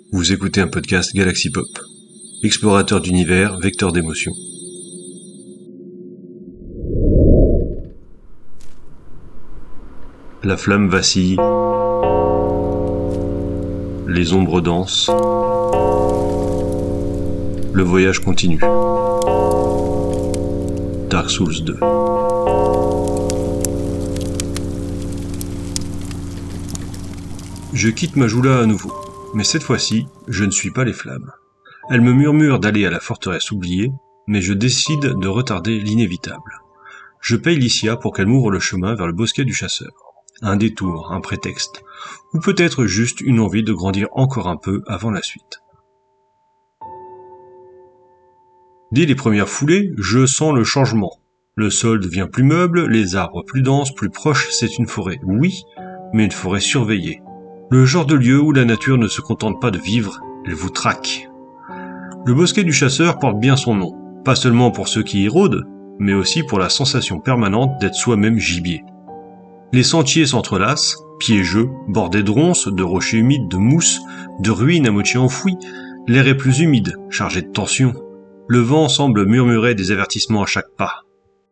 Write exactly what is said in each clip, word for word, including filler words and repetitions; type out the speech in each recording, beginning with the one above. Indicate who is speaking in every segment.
Speaker 1: Vous écoutez un podcast Galaxy Pop, explorateur d'univers, vecteur d'émotions. La flamme vacille, les ombres dansent, le voyage continue. Dark Souls deux. Je quitte Majula à nouveau. Mais cette fois-ci, je ne suis pas les flammes. Elles me murmurent d'aller à la forteresse oubliée, mais je décide de retarder l'inévitable. Je paye Licia pour qu'elle m'ouvre le chemin vers le bosquet du chasseur. Un détour, un prétexte, ou peut-être juste une envie de grandir encore un peu avant la suite. Dès les premières foulées, je sens le changement. Le sol devient plus meuble, les arbres plus denses, plus proches, c'est une forêt, oui, mais une forêt surveillée. Le genre de lieu où la nature ne se contente pas de vivre, elle vous traque. Le bosquet du chasseur porte bien son nom, pas seulement pour ceux qui y rôdent, mais aussi pour la sensation permanente d'être soi-même gibier. Les sentiers s'entrelacent, piégeux, bordés de ronces, de rochers humides, de mousse, de ruines à moitié enfouies, l'air est plus humide, chargé de tension. Le vent semble murmurer des avertissements à chaque pas.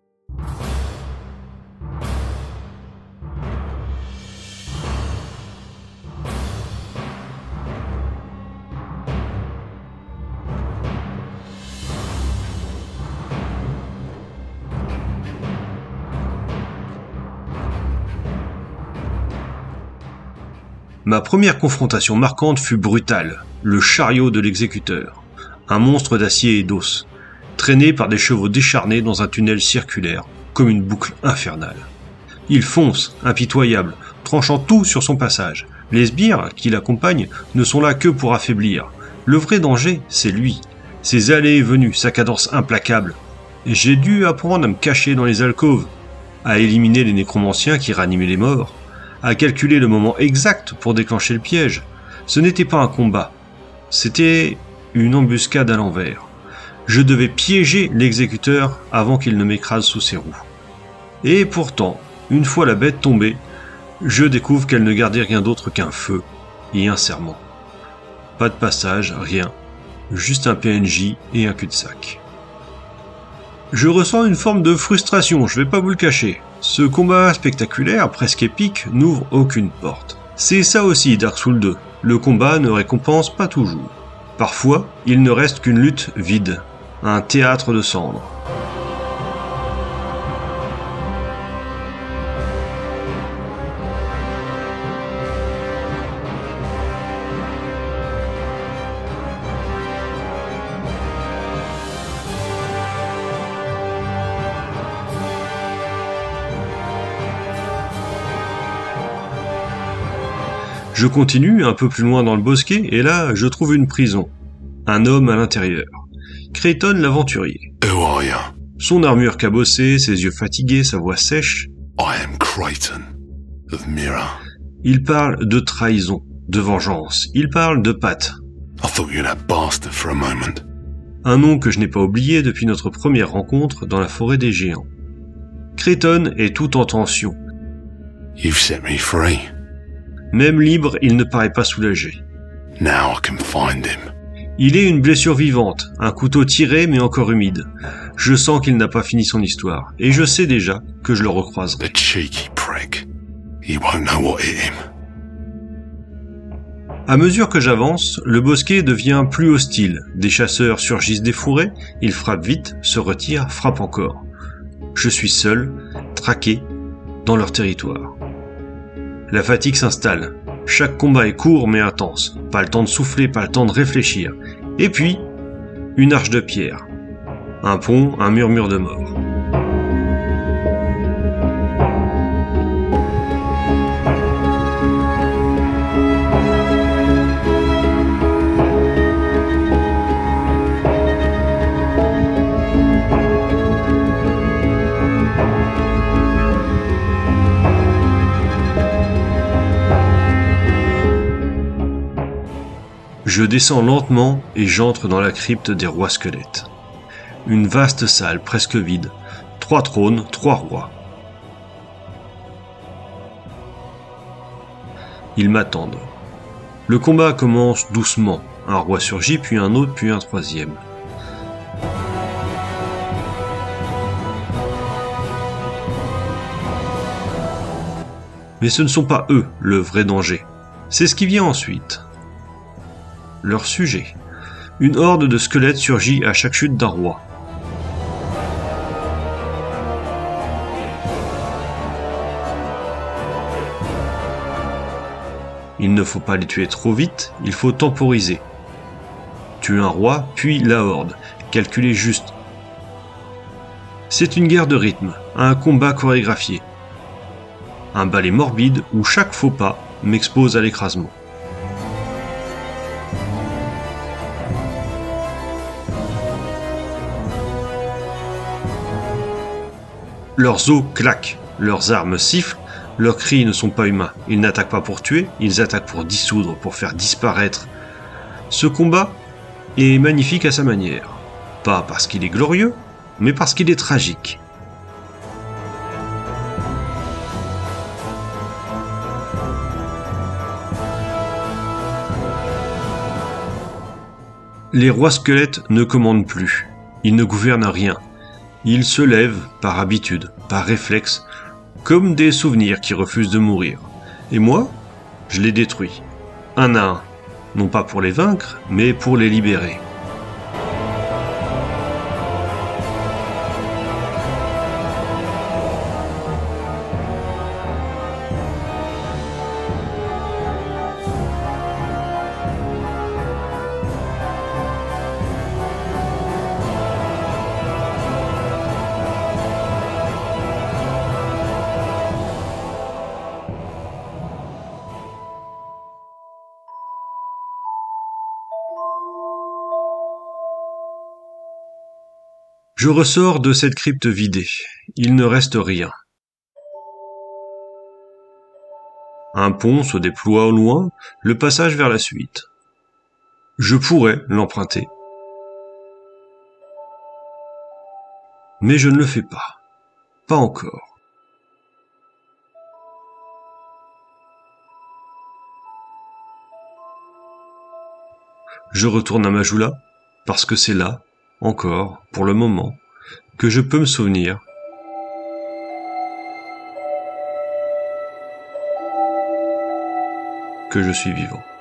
Speaker 1: Ma première confrontation marquante fut brutale, le chariot de l'exécuteur, un monstre d'acier et d'os, traîné par des chevaux décharnés dans un tunnel circulaire, comme une boucle infernale. Il fonce, impitoyable, tranchant tout sur son passage. Les sbires qui l'accompagnent ne sont là que pour affaiblir. Le vrai danger, c'est lui, ses allées et venues, sa cadence implacable. J'ai dû apprendre à me cacher dans les alcôves, à éliminer les nécromanciens qui ranimaient les morts, à calculer le moment exact pour déclencher le piège. Ce n'était pas un combat, c'était une embuscade à l'envers. Je devais piéger l'exécuteur avant qu'il ne m'écrase sous ses roues. Et pourtant, une fois la bête tombée, je découvre qu'elle ne gardait rien d'autre qu'un feu et un serment. Pas de passage, rien, juste un P N J et un cul-de-sac. Je ressens une forme de frustration, je vais pas vous le cacher. Ce combat spectaculaire, presque épique, n'ouvre aucune porte. C'est ça aussi Dark Souls deux, le combat ne récompense pas toujours. Parfois, il ne reste qu'une lutte vide, un théâtre de cendres. Je continue un peu plus loin dans le bosquet et là, je trouve une prison. Un homme à l'intérieur. Creighton l'aventurier.
Speaker 2: Who are you?
Speaker 1: Son armure cabossée, ses yeux fatigués, sa voix sèche.
Speaker 2: I am Creighton of Mira.
Speaker 1: Il parle de trahison, de vengeance. Il parle de Pat.
Speaker 2: I thought you were that bastard for a moment.
Speaker 1: Un nom que je n'ai pas oublié depuis notre première rencontre dans la forêt des géants. Creighton est tout en tension.
Speaker 2: You've set me free.
Speaker 1: Même libre, il ne paraît pas soulagé.
Speaker 2: Now I can find him.
Speaker 1: Il est une blessure vivante, un couteau tiré mais encore humide. Je sens qu'il n'a pas fini son histoire, et je sais déjà que je le recroiserai.
Speaker 2: The cheeky prick. He won't know what hit him.
Speaker 1: À mesure que j'avance, le bosquet devient plus hostile. Des chasseurs surgissent des fourrés, ils frappent vite, se retirent, frappent encore. Je suis seul, traqué, dans leur territoire. La fatigue s'installe. Chaque combat est court mais intense. Pas le temps de souffler, pas le temps de réfléchir. Et puis, une arche de pierre. Un pont, un murmure de mort. Je descends lentement et j'entre dans la crypte des rois squelettes. Une vaste salle presque vide, trois trônes, trois rois. Ils m'attendent. Le combat commence doucement, Un roi surgit, puis un autre, puis un troisième. Mais ce ne sont pas eux le vrai danger. C'est ce qui vient ensuite. Leur sujet. Une horde de squelettes surgit à chaque chute d'un roi. Il ne faut pas les tuer trop vite, il faut temporiser. Tuer un roi, puis la horde. Calculer juste. C'est une guerre de rythme, un combat chorégraphié. Un ballet morbide où chaque faux pas m'expose à l'écrasement. Leurs os claquent, leurs armes sifflent, leurs cris ne sont pas humains. Ils n'attaquent pas pour tuer, ils attaquent pour dissoudre, pour faire disparaître. Ce combat est magnifique à sa manière. Pas parce qu'il est glorieux, mais parce qu'il est tragique. Les rois squelettes ne commandent plus. Ils ne gouvernent rien. Ils se lèvent par habitude, par réflexe, comme des souvenirs qui refusent de mourir. Et moi, je les détruis, un à un, non pas pour les vaincre, mais pour les libérer. Je ressors de cette crypte vidée. Il ne reste rien. Un pont se déploie au loin, le passage vers la suite. Je pourrais l'emprunter. Mais je ne le fais pas. Pas encore. Je retourne à Majula, parce que c'est là, encore, pour le moment, que je peux me souvenir que je suis vivant.